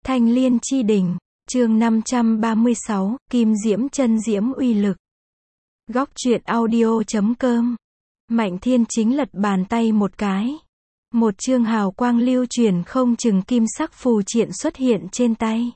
Thanh Liên chi đỉnh, chương 536, Kim Diễm chân diễm uy lực. Góc truyện audio.com. Mạnh Thiên Chính lật bàn tay một cái. Một chương hào quang lưu chuyển không chừng kim sắc phù triện xuất hiện trên tay.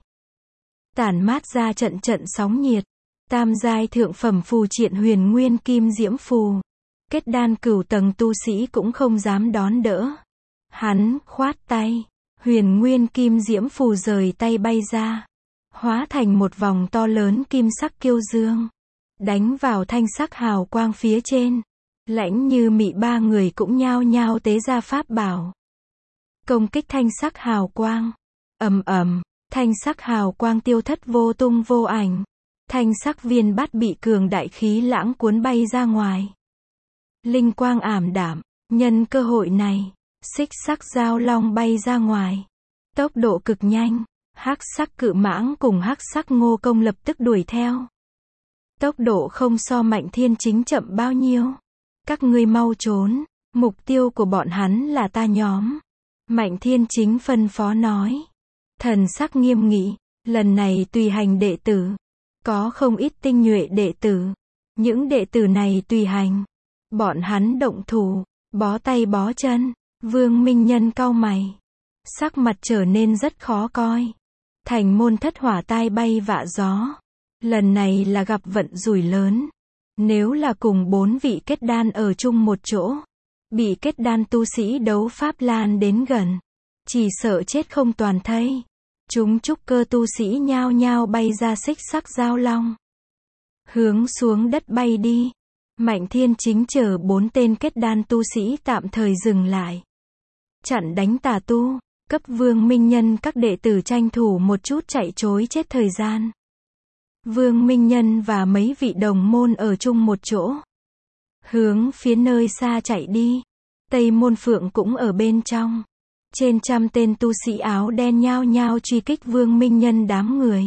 Tản mát ra trận trận sóng nhiệt. Tam giai thượng phẩm phù triện huyền nguyên kim diễm phù. Kết đan cửu tầng tu sĩ cũng không dám đón đỡ. Hắn khoát tay. Huyền nguyên kim diễm phù rời tay bay ra. Hóa thành một vòng to lớn kim sắc kiêu dương. Đánh vào thanh sắc hào quang phía trên. Lãnh Như Mị ba người cũng nhao nhao tế ra pháp bảo. Công kích thanh sắc hào quang. Ầm ầm, thanh sắc hào quang tiêu thất vô tung vô ảnh. Thanh sắc viên bát bị cường đại khí lãng cuốn bay ra ngoài. Linh quang ảm đạm, nhân cơ hội này, xích sắc giao long bay ra ngoài. Tốc độ cực nhanh, hắc sắc cự mãng cùng hắc sắc ngô công lập tức đuổi theo. Tốc độ không so Mạnh Thiên Chính chậm bao nhiêu. Các ngươi mau trốn, mục tiêu của bọn hắn là ta nhóm. Mạnh Thiên Chính phân phó nói. Thần sắc nghiêm nghị, lần này tùy hành đệ tử. Có không ít tinh nhuệ đệ tử. Những đệ tử này tùy hành. Bọn hắn động thủ, bó tay bó chân. Vương Minh Nhân cau mày. Sắc mặt trở nên rất khó coi. Thành môn thất hỏa tai bay vạ gió. Lần này là gặp vận rủi lớn. Nếu là cùng 4 vị kết đan ở chung một chỗ, bị kết đan tu sĩ đấu pháp lan đến gần, chỉ sợ chết không toàn thây. Chúng trúc cơ tu sĩ nhao nhao bay ra xích sắc giao long. Hướng xuống đất bay đi. Mạnh Thiên Chính chờ 4 tên kết đan tu sĩ tạm thời dừng lại. Chặn đánh tà tu, cấp Vương Minh Nhân các đệ tử tranh thủ một chút chạy trối chết thời gian. Vương Minh Nhân và mấy vị đồng môn ở chung một chỗ. Hướng phía nơi xa chạy đi. Tây Môn Phượng cũng ở bên trong. Trên trăm tên tu sĩ áo đen nhao nhao truy kích Vương Minh Nhân đám người.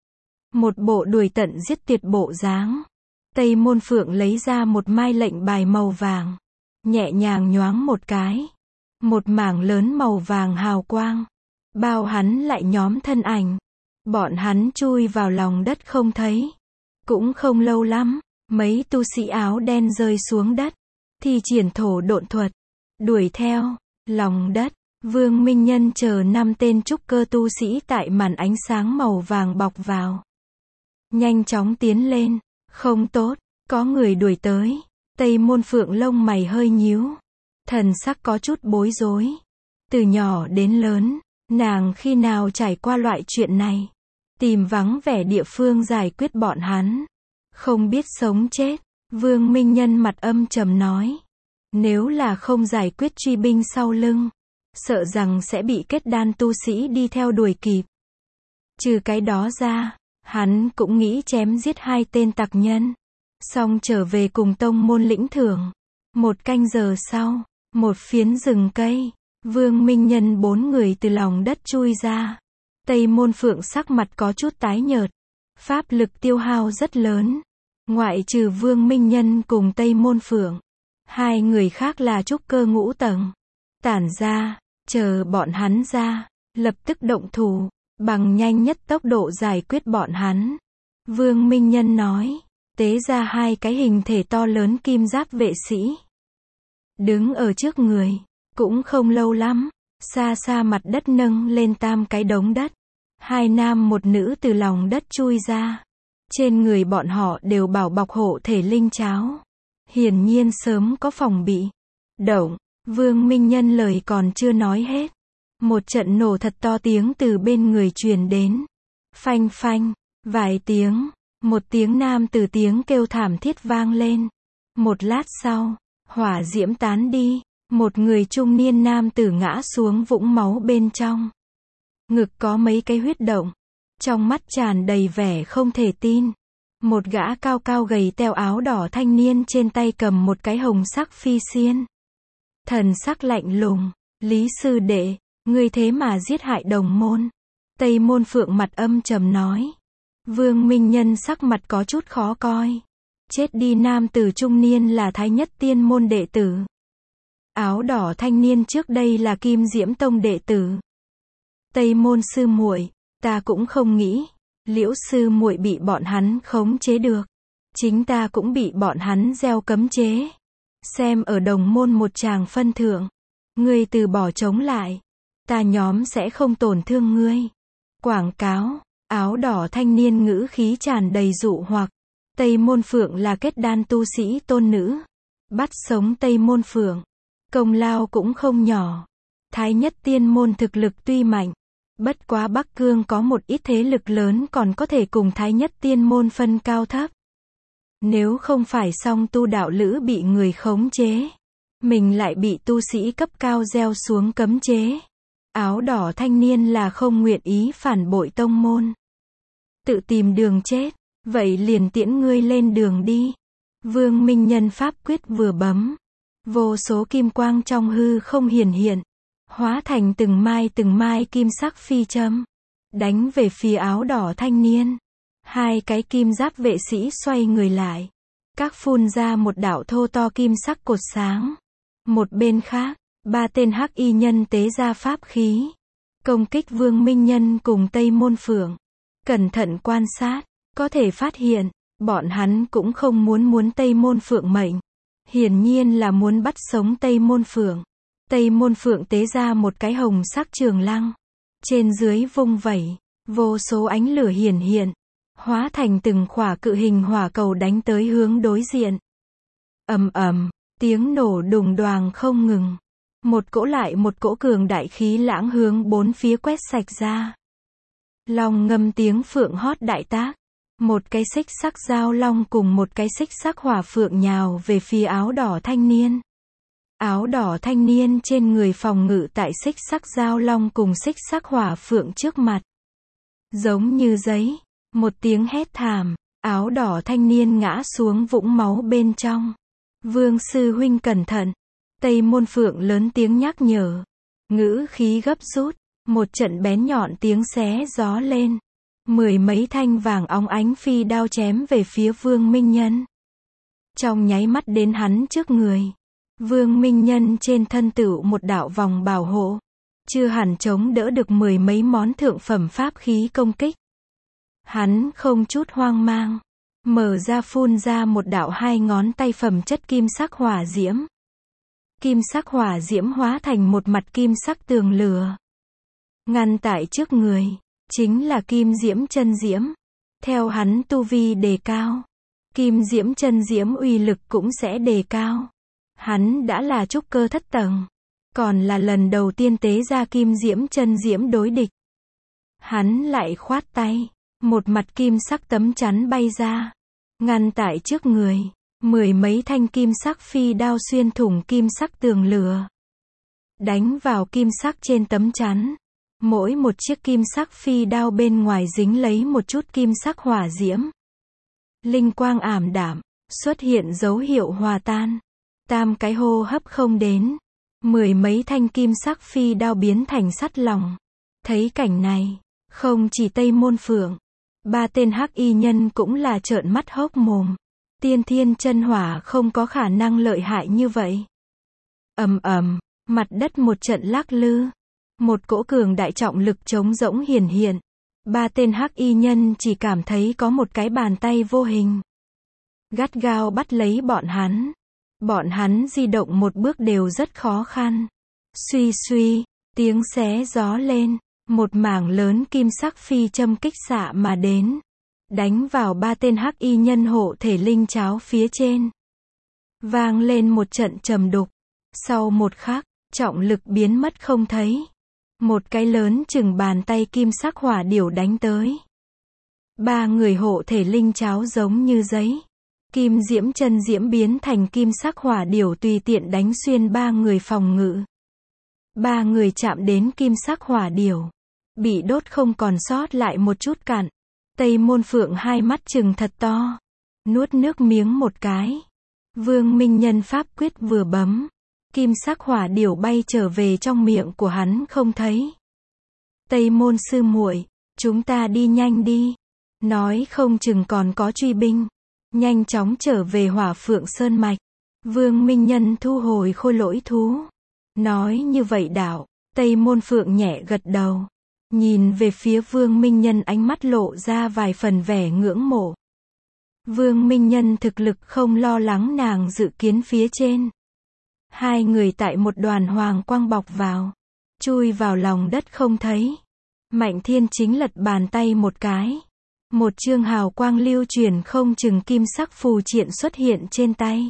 Một bộ đuổi tận giết tuyệt bộ dáng. Tây Môn Phượng lấy ra một mai lệnh bài màu vàng. Nhẹ nhàng nhoáng một cái. Một mảng lớn màu vàng hào quang. Bao hắn lại nhóm thân ảnh. Bọn hắn chui vào lòng đất không thấy. Cũng không lâu lắm, mấy tu sĩ áo đen rơi xuống đất. Thi triển thổ độn thuật. Đuổi theo, lòng đất, Vương Minh Nhân chờ 5 tên trúc cơ tu sĩ tại màn ánh sáng màu vàng bọc vào. Nhanh chóng tiến lên, không tốt, có người đuổi tới. Tây Môn Phượng lông mày hơi nhíu. Thần sắc có chút bối rối. Từ nhỏ đến lớn, nàng khi nào trải qua loại chuyện này. Tìm vắng vẻ địa phương giải quyết bọn hắn. Không biết sống chết. Vương Minh Nhân mặt âm trầm nói. Nếu là không giải quyết truy binh sau lưng, sợ rằng sẽ bị kết đan tu sĩ đi theo đuổi kịp. Trừ cái đó ra, hắn cũng nghĩ chém giết 2 tên tặc nhân. Xong trở về cùng tông môn lĩnh thưởng. 1 canh giờ sau, một phiến rừng cây, Vương Minh Nhân 4 người từ lòng đất chui ra. Tây Môn Phượng sắc mặt có chút tái nhợt. Pháp lực tiêu hao rất lớn. Ngoại trừ Vương Minh Nhân cùng Tây Môn Phượng, 2 người khác là trúc cơ ngũ tầng. Tản ra, chờ bọn hắn ra, lập tức động thủ, bằng nhanh nhất tốc độ giải quyết bọn hắn. Vương Minh Nhân nói, tế ra 2 cái hình thể to lớn kim giáp vệ sĩ. Đứng ở trước người, cũng không lâu lắm. Xa xa mặt đất nâng lên 3 cái đống đất. 2 nam 1 nữ từ lòng đất chui ra. Trên người bọn họ đều bảo bọc hộ thể linh cháo. Hiển nhiên sớm có phòng bị. Động, Vương Minh Nhân lời còn chưa nói hết. Một trận nổ thật to tiếng từ bên người truyền đến. Phanh phanh, vài tiếng. Một tiếng nam từ tiếng kêu thảm thiết vang lên. Một lát sau, hỏa diễm tán đi. Một người trung niên nam tử ngã xuống vũng máu bên trong. Ngực có mấy cái huyết động. Trong mắt tràn đầy vẻ không thể tin. Một gã cao cao gầy teo áo đỏ thanh niên trên tay cầm một cái hồng sắc phi xiên. Thần sắc lạnh lùng. Lý sư đệ, ngươi thế mà giết hại đồng môn. Tây Môn Phượng mặt âm trầm nói. Vương Minh Nhân sắc mặt có chút khó coi. Chết đi nam tử trung niên là Thái Nhất Tiên môn đệ tử. Áo đỏ thanh niên trước đây là Kim Diễm Tông đệ tử. Tây Môn sư muội, Ta cũng không nghĩ, Liễu sư muội bị bọn hắn khống chế được. Chính ta cũng bị bọn hắn gieo cấm chế. Xem ở đồng môn một tràng phân thượng. Ngươi từ bỏ chống lại. Ta nhóm sẽ không tổn thương ngươi. Quảng cáo, áo đỏ thanh niên ngữ khí tràn đầy dụ hoặc. Tây Môn Phượng là kết đan tu sĩ tôn nữ. Bắt sống Tây Môn Phượng. Công lao cũng không nhỏ. Thái Nhất Tiên môn thực lực tuy mạnh. Bất quá Bắc Cương có một ít thế lực lớn còn có thể cùng Thái Nhất Tiên môn phân cao thấp. Nếu không phải song tu đạo lữ bị người khống chế. Mình lại bị tu sĩ cấp cao gieo xuống cấm chế. Áo đỏ thanh niên là không nguyện ý phản bội tông môn. Tự tìm đường chết. Vậy liền tiễn ngươi lên đường đi. Vương Minh Nhân pháp quyết vừa bấm. Vô số kim quang trong hư không hiển hiện. Hóa thành từng mai kim sắc phi châm. Đánh về phía áo đỏ thanh niên. Hai cái kim giáp vệ sĩ xoay người lại. Các phun ra một đạo thô to kim sắc cột sáng. Một bên khác, ba tên hắc y nhân tế ra pháp khí. Công kích Vương Minh Nhân cùng Tây Môn Phượng. Cẩn thận quan sát, có thể phát hiện, bọn hắn cũng không muốn Tây Môn Phượng mệnh. Hiển nhiên là muốn bắt sống Tây Môn Phượng. Tây Môn Phượng tế ra một cái hồng sắc trường lăng. Trên dưới vung vẩy, vô số ánh lửa hiển hiện. Hóa thành từng khỏa cự hình hỏa cầu đánh tới hướng đối diện. Ầm ầm, tiếng nổ đùng đoàng không ngừng. Một cỗ lại một cỗ cường đại khí lãng hướng bốn phía quét sạch ra. Long ngâm tiếng phượng hót đại tác. Một cái xích sắc dao long cùng một cái xích sắc hỏa phượng nhào về phía áo đỏ thanh niên. Áo đỏ thanh niên trên người phòng ngự tại xích sắc dao long cùng xích sắc hỏa phượng trước mặt. Giống như giấy. Một tiếng hét thảm, áo đỏ thanh niên ngã xuống vũng máu bên trong. Vương sư huynh cẩn thận. Tây Môn Phượng lớn tiếng nhắc nhở. Ngữ khí gấp rút, một trận bén nhọn tiếng xé gió lên. Mười mấy thanh vàng óng ánh phi đao chém về phía Vương Minh Nhân. Trong nháy mắt đến hắn trước người. Vương Minh Nhân trên thân tựu một đạo vòng bảo hộ. Chưa hẳn chống đỡ được mười mấy món thượng phẩm pháp khí công kích. Hắn không chút hoang mang. Mở ra phun ra một đạo hai ngón tay phẩm chất kim sắc hỏa diễm. Kim sắc hỏa diễm hóa thành một mặt kim sắc tường lửa. Ngăn tại trước người. Chính là kim diễm chân diễm. Theo hắn tu vi đề cao. Kim diễm chân diễm uy lực cũng sẽ đề cao. Hắn đã là trúc cơ thất tầng. Còn là lần đầu tiên tế ra kim diễm chân diễm đối địch. Hắn lại khoát tay. Một mặt kim sắc tấm chắn bay ra. Ngăn tại trước người. Mười mấy thanh kim sắc phi đao xuyên thủng kim sắc tường lửa. Đánh vào kim sắc trên tấm chắn. Mỗi một chiếc kim sắc phi đao bên ngoài dính lấy một chút kim sắc hỏa diễm. Linh quang ảm đạm. Xuất hiện dấu hiệu hòa tan. Tam cái hô hấp không đến. Mười mấy thanh kim sắc phi đao biến thành sắt lòng. Thấy cảnh này. Không chỉ Tây Môn Phượng. Ba tên hắc y nhân cũng là trợn mắt hốc mồm. Tiên thiên chân hỏa không có khả năng lợi hại như vậy. Ầm ầm, mặt đất một trận lắc lư. Một cỗ cường đại trọng lực trống rỗng hiển hiện. Ba tên hắc y nhân chỉ cảm thấy có một cái bàn tay vô hình. Gắt gao bắt lấy bọn hắn. Bọn hắn di động một bước đều rất khó khăn. Suy suy, tiếng xé gió lên. Một mảng lớn kim sắc phi châm kích xạ mà đến. Đánh vào ba tên hắc y nhân hộ thể linh cháo phía trên. Vang lên một trận trầm đục. Sau một khắc, trọng lực biến mất không thấy. Một cái lớn chừng bàn tay kim sắc hỏa điểu đánh tới. Ba người hộ thể linh cháo giống như giấy. Kim diễm chân diễm biến thành kim sắc hỏa điểu tùy tiện đánh xuyên ba người phòng ngự. Ba người chạm đến kim sắc hỏa điểu. Bị đốt không còn sót lại một chút cặn. Tây Môn Phượng hai mắt trừng thật to. Nuốt nước miếng một cái. Vương Minh Nhân pháp quyết vừa bấm. Kim sắc hỏa điểu bay trở về trong miệng của hắn không thấy. Tây Môn sư muội, chúng ta đi nhanh đi. Nói không chừng còn có truy binh. Nhanh chóng trở về Hỏa Phượng Sơn Mạch. Vương Minh Nhân thu hồi khôi lỗi thú. Nói như vậy đạo. Tây Môn Phượng nhẹ gật đầu. Nhìn về phía Vương Minh Nhân, ánh mắt lộ ra vài phần vẻ ngưỡng mộ. Vương Minh Nhân thực lực không lo lắng nàng dự kiến phía trên. Hai người tại một đoàn hoàng quang bọc vào, chui vào lòng đất không thấy. Mạnh Thiên Chính lật bàn tay một cái. Một chương hào quang lưu chuyển không chừng kim sắc phù triện xuất hiện trên tay.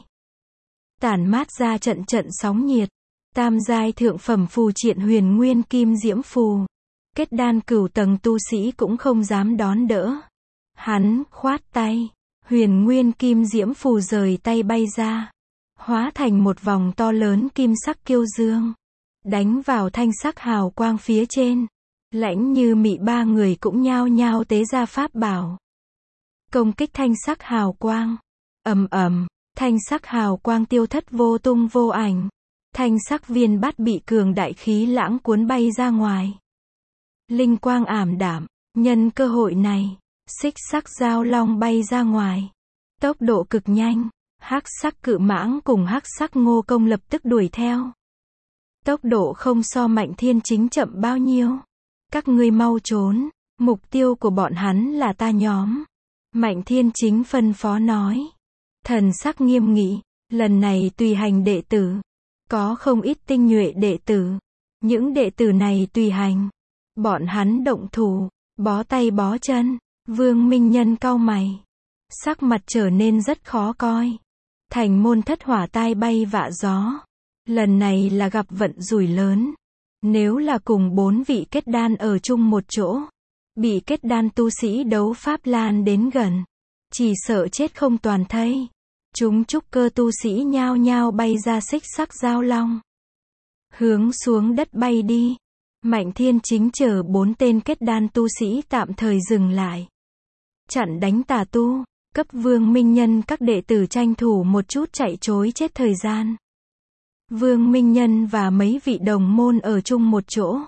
Tản mát ra trận trận sóng nhiệt. Tam giai thượng phẩm phù triện huyền nguyên kim diễm phù. Kết đan cửu tầng tu sĩ cũng không dám đón đỡ. Hắn khoát tay. Huyền nguyên kim diễm phù rời tay bay ra. Hóa thành một vòng to lớn kim sắc kiêu dương. Đánh vào thanh sắc hào quang phía trên. Lãnh Như Mị ba người cũng nhao nhao tế ra pháp bảo. Công kích thanh sắc hào quang. Ầm ầm, thanh sắc hào quang tiêu thất vô tung vô ảnh. Thanh sắc viên bát bị cường đại khí lãng cuốn bay ra ngoài. Linh quang ảm đạm, nhân cơ hội này, xích sắc giao long bay ra ngoài. Tốc độ cực nhanh, hắc sắc cự mãng cùng hắc sắc ngô công lập tức đuổi theo. Tốc độ không so Mạnh Thiên Chính chậm bao nhiêu. Các ngươi mau trốn, mục tiêu của bọn hắn là ta nhóm. Mạnh Thiên Chính phân phó nói. Thần sắc nghiêm nghị, lần này tùy hành đệ tử. Có không ít tinh nhuệ đệ tử. Những đệ tử này tùy hành. Bọn hắn động thủ, bó tay bó chân. Vương Minh Nhân cau mày. Sắc mặt trở nên rất khó coi. Thành môn thất hỏa tai bay vạ gió. Lần này là gặp vận rủi lớn. Nếu là cùng 4 vị kết đan ở chung một chỗ, bị kết đan tu sĩ đấu pháp lan đến gần, chỉ sợ chết không toàn thây. Chúng trúc cơ tu sĩ nhao nhao bay ra xích sắc giao long. Hướng xuống đất bay đi. Mạnh Thiên Chính chờ 4 tên kết đan tu sĩ tạm thời dừng lại. Chặn đánh tà tu, cấp Vương Minh Nhân các đệ tử tranh thủ một chút chạy trối chết thời gian. Vương Minh Nhân và mấy vị đồng môn ở chung một chỗ.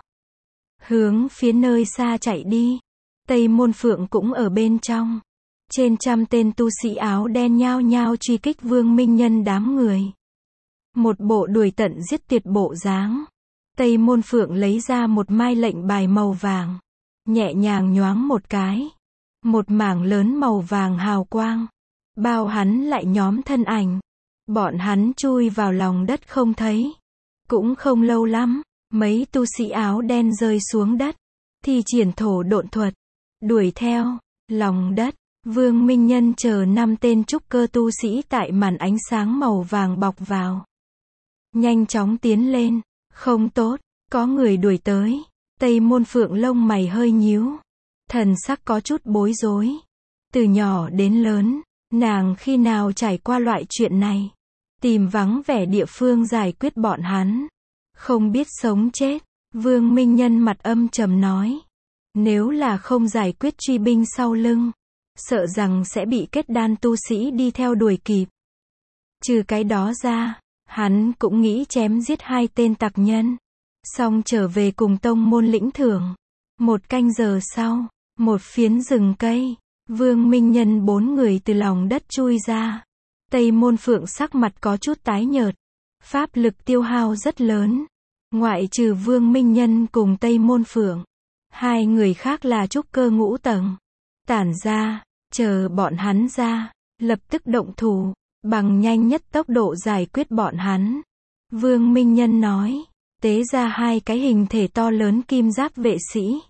Hướng phía nơi xa chạy đi. Tây Môn Phượng cũng ở bên trong. Trên trăm tên tu sĩ áo đen nhao nhao truy kích Vương Minh Nhân đám người. Một bộ đuổi tận giết tuyệt bộ dáng. Tây Môn Phượng lấy ra một mai lệnh bài màu vàng. Nhẹ nhàng nhoáng một cái. Một mảng lớn màu vàng hào quang. Bao hắn lại nhóm thân ảnh. Bọn hắn chui vào lòng đất không thấy. Cũng không lâu lắm, mấy tu sĩ áo đen rơi xuống đất. Thi triển thổ độn thuật. Đuổi theo, lòng đất, Vương Minh Nhân chờ 5 tên trúc cơ tu sĩ tại màn ánh sáng màu vàng bọc vào. Nhanh chóng tiến lên, không tốt, có người đuổi tới. Tây Môn Phượng lông mày hơi nhíu. Thần sắc có chút bối rối. Từ nhỏ đến lớn, nàng khi nào trải qua loại chuyện này. Tìm vắng vẻ địa phương giải quyết bọn hắn. Không biết sống chết. Vương Minh Nhân mặt âm trầm nói. Nếu là không giải quyết truy binh sau lưng, sợ rằng sẽ bị kết đan tu sĩ đi theo đuổi kịp. Trừ cái đó ra, hắn cũng nghĩ chém giết 2 tên tặc nhân. Xong trở về cùng tông môn lĩnh thưởng. 1 canh giờ sau, một phiến rừng cây, Vương Minh Nhân 4 người từ lòng đất chui ra. Tây Môn Phượng sắc mặt có chút tái nhợt. Pháp lực tiêu hao rất lớn. Ngoại trừ Vương Minh Nhân cùng Tây Môn Phượng, 2 người khác là trúc cơ ngũ tầng. Tản ra, chờ bọn hắn ra, lập tức động thủ, bằng nhanh nhất tốc độ giải quyết bọn hắn. Vương Minh Nhân nói, tế ra 2 cái hình thể to lớn kim giáp vệ sĩ.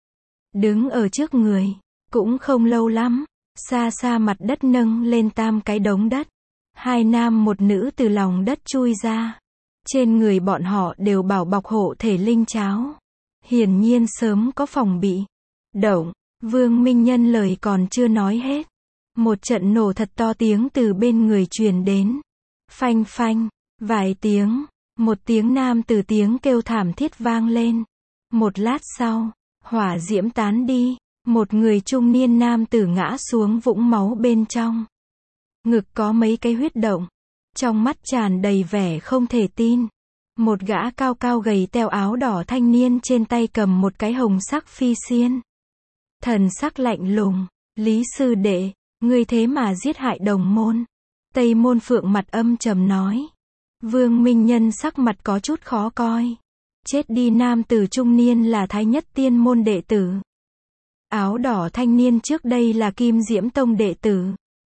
Đứng ở trước người, cũng không lâu lắm, xa xa mặt đất nâng lên 3 cái đống đất. 2 nam 1 nữ từ lòng đất chui ra. Trên người bọn họ đều bảo bọc hộ thể linh cháo. Hiển nhiên sớm có phòng bị. Động, Vương Minh Nhân lời còn chưa nói hết. Một trận nổ thật to tiếng từ bên người truyền đến. Phanh phanh, vài tiếng, một tiếng nam từ tiếng kêu thảm thiết vang lên. Một lát sau, hỏa diễm tán đi, một người trung niên nam tử ngã xuống vũng máu bên trong. Ngực có mấy cái huyết động, trong mắt tràn đầy vẻ không thể tin. Một gã cao cao gầy teo áo đỏ thanh niên trên tay cầm một cái hồng sắc phi xiên. Thần sắc lạnh lùng, Lý sư đệ, ngươi thế mà giết hại đồng môn. Tây Môn Phượng mặt âm trầm nói. Vương Minh Nhân sắc mặt có chút khó coi. Chết đi, nam tử trung niên là Thái Nhất Tiên môn đệ tử. Áo đỏ thanh niên trước đây là Kim Diễm Tông đệ tử.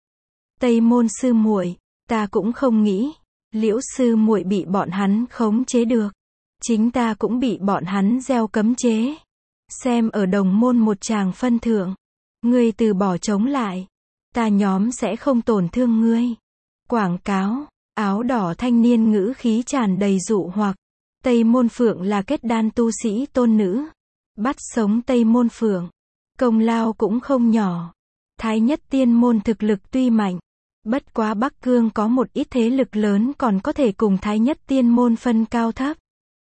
Tây môn sư muội, ta cũng không nghĩ, Liễu sư muội bị bọn hắn khống chế được. Chính ta cũng bị bọn hắn gieo cấm chế. Xem ở đồng môn một tràng phân thượng. Ngươi từ bỏ chống lại. Ta nhóm sẽ không tổn thương ngươi. Quảng cáo, áo đỏ thanh niên ngữ khí tràn đầy dụ hoặc. Tây môn phượng là kết đan tu sĩ tôn nữ. Bắt sống Tây môn phượng. Công lao cũng không nhỏ. Thái Nhất Tiên môn thực lực tuy mạnh. Bất quá Bắc Cương có một ít thế lực lớn còn có thể cùng Thái Nhất Tiên môn phân cao thấp.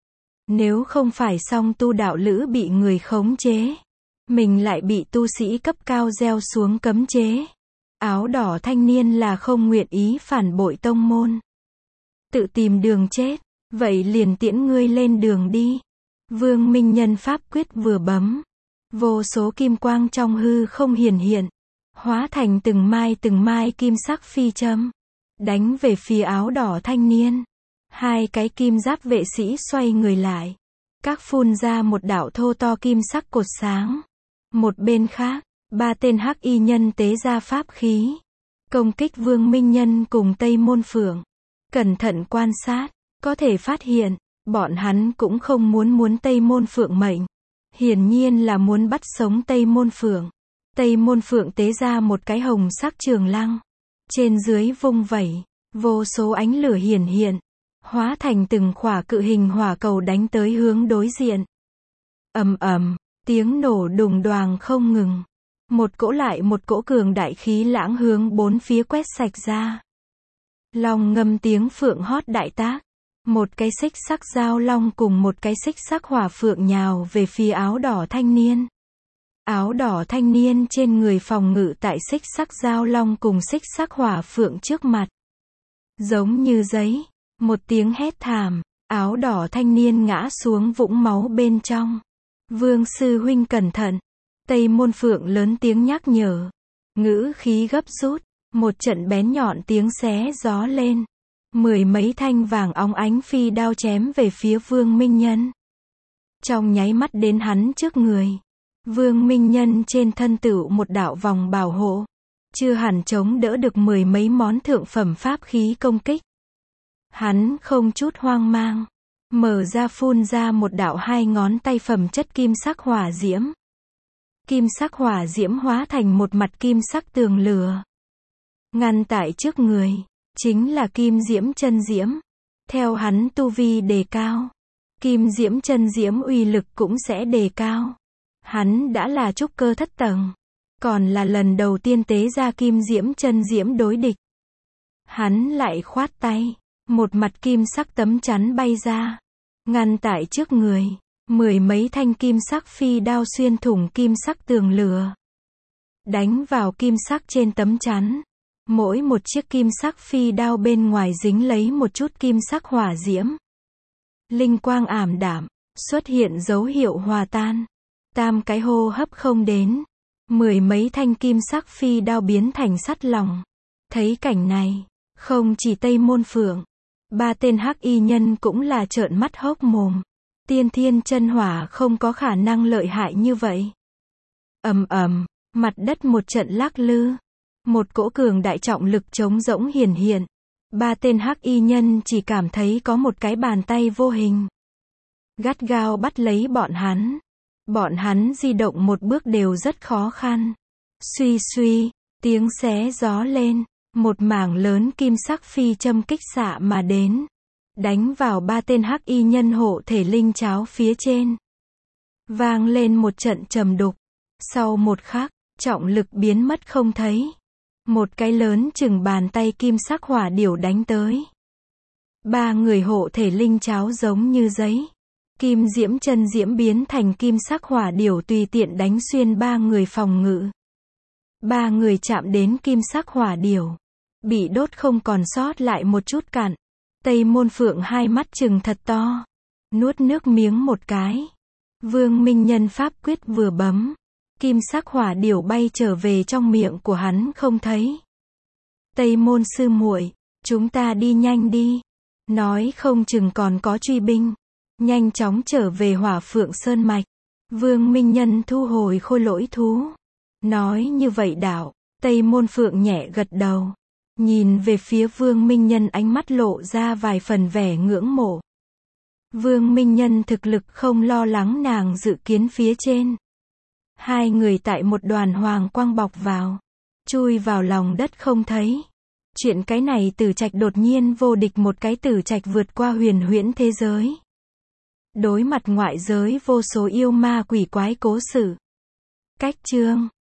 Nếu không phải song tu đạo lữ bị người khống chế, mình lại bị tu sĩ cấp cao gieo xuống cấm chế. Áo đỏ thanh niên là không nguyện ý phản bội tông môn. Tự tìm đường chết, vậy liền tiễn ngươi lên đường đi. Vương Minh Nhân pháp quyết vừa bấm. Vô số kim quang trong hư không hiển hiện. Hóa thành từng mai kim sắc phi châm. Đánh về phía áo đỏ thanh niên. Hai cái kim giáp vệ sĩ xoay người lại. Các phun ra một đạo thô to kim sắc cột sáng. Một bên khác, ba tên hắc y nhân tế ra pháp khí. Công kích Vương Minh Nhân cùng Tây môn phượng. Cẩn thận quan sát, có thể phát hiện, bọn hắn cũng không muốn Tây môn phượng mệnh. Hiển nhiên là muốn bắt sống Tây môn phượng. Tây môn phượng tế ra một cái hồng sắc trường lăng. Trên dưới vung vẩy, vô số ánh lửa hiển hiện. Hóa thành từng khỏa cự hình hỏa cầu đánh tới hướng đối diện. Ầm ầm, tiếng nổ đùng đoàng không ngừng. Một cỗ lại một cỗ cường đại khí lãng hướng bốn phía quét sạch ra. Long ngâm tiếng phượng hót đại tác. Một cái xích sắc giao long cùng một cái xích sắc hỏa phượng nhào về phía áo đỏ thanh niên. Áo đỏ thanh niên trên người phòng ngự tại xích sắc giao long cùng xích sắc hỏa phượng trước mặt. Giống như giấy. Một tiếng hét thảm, áo đỏ thanh niên ngã xuống vũng máu bên trong. Vương sư huynh cẩn thận. Tây môn phượng lớn tiếng nhắc nhở. Ngữ khí gấp rút, một trận bén nhọn tiếng xé gió lên. Mười mấy thanh vàng óng ánh phi đao chém về phía Vương Minh Nhân. Trong nháy mắt đến hắn trước người. Vương Minh Nhân trên thân tựu một đạo vòng bảo hộ. Chưa hẳn chống đỡ được mười mấy món thượng phẩm pháp khí công kích. Hắn không chút hoang mang. Mở ra phun ra một đạo hai ngón tay phẩm chất kim sắc hỏa diễm. Kim sắc hỏa diễm hóa thành một mặt kim sắc tường lửa. Ngăn tại trước người. Chính là kim diễm chân diễm. Theo hắn tu vi đề cao. Kim diễm chân diễm uy lực cũng sẽ đề cao. Hắn đã là trúc cơ thất tầng. Còn là lần đầu tiên tế ra kim diễm chân diễm đối địch. Hắn lại khoát tay. Một mặt kim sắc tấm chắn bay ra. Ngăn tại trước người. Mười mấy thanh kim sắc phi đao xuyên thủng kim sắc tường lửa. Đánh vào kim sắc trên tấm chắn. Mỗi một chiếc kim sắc phi đao bên ngoài dính lấy một chút kim sắc hỏa diễm. Linh quang ảm đạm. Xuất hiện dấu hiệu hòa tan. Tam cái hô hấp không đến. Mười mấy thanh kim sắc phi đao biến thành sắt lòng. Thấy cảnh này. Không chỉ Tây môn phượng. Ba tên hắc y nhân cũng là trợn mắt hốc mồm. Tiên thiên chân hỏa không có khả năng lợi hại như vậy. Ầm ầm, mặt đất một trận lắc lư. Một cỗ cường đại trọng lực trống rỗng hiển hiện. Ba tên hắc y nhân chỉ cảm thấy có một cái bàn tay vô hình. Gắt gao bắt lấy bọn hắn. Bọn hắn di động một bước đều rất khó khăn. Suy suy, tiếng xé gió lên. Một mảng lớn kim sắc phi châm kích xạ mà đến. Đánh vào ba tên hắc y nhân hộ thể linh cháo phía trên. Vang lên một trận trầm đục. Sau một khắc, trọng lực biến mất không thấy. Một cái lớn chừng bàn tay kim sắc hỏa điểu đánh tới. Ba người hộ thể linh cháo giống như giấy. Kim diễm chân diễm biến thành kim sắc hỏa điểu tùy tiện đánh xuyên ba người phòng ngự. Ba người chạm đến kim sắc hỏa điểu. Bị đốt không còn sót lại một chút cặn. Tây môn phượng hai mắt trừng thật to. Nuốt nước miếng một cái. Vương Minh Nhân pháp quyết vừa bấm. Kim sắc hỏa điểu bay trở về trong miệng của hắn không thấy. Tây môn sư muội, chúng ta đi nhanh đi. Nói không chừng còn có truy binh. nhanh chóng trở về Hỏa Phượng Sơn Mạch. Vương Minh Nhân thu hồi khôi lỗi thú. Nói như vậy đạo, Tây Môn Phượng nhẹ gật đầu. Nhìn về phía Vương Minh Nhân, ánh mắt lộ ra vài phần vẻ ngưỡng mộ. Vương Minh Nhân thực lực không lo lắng nàng dự kiến phía trên. Hai người tại một đoàn hoàng quang bọc vào, chui vào lòng đất không thấy. Chuyện cái này Tử Trạch đột nhiên vô địch, một cái Tử Trạch vượt qua huyền huyễn thế giới. Đối mặt ngoại giới vô số yêu ma quỷ quái cố sự. Cách chương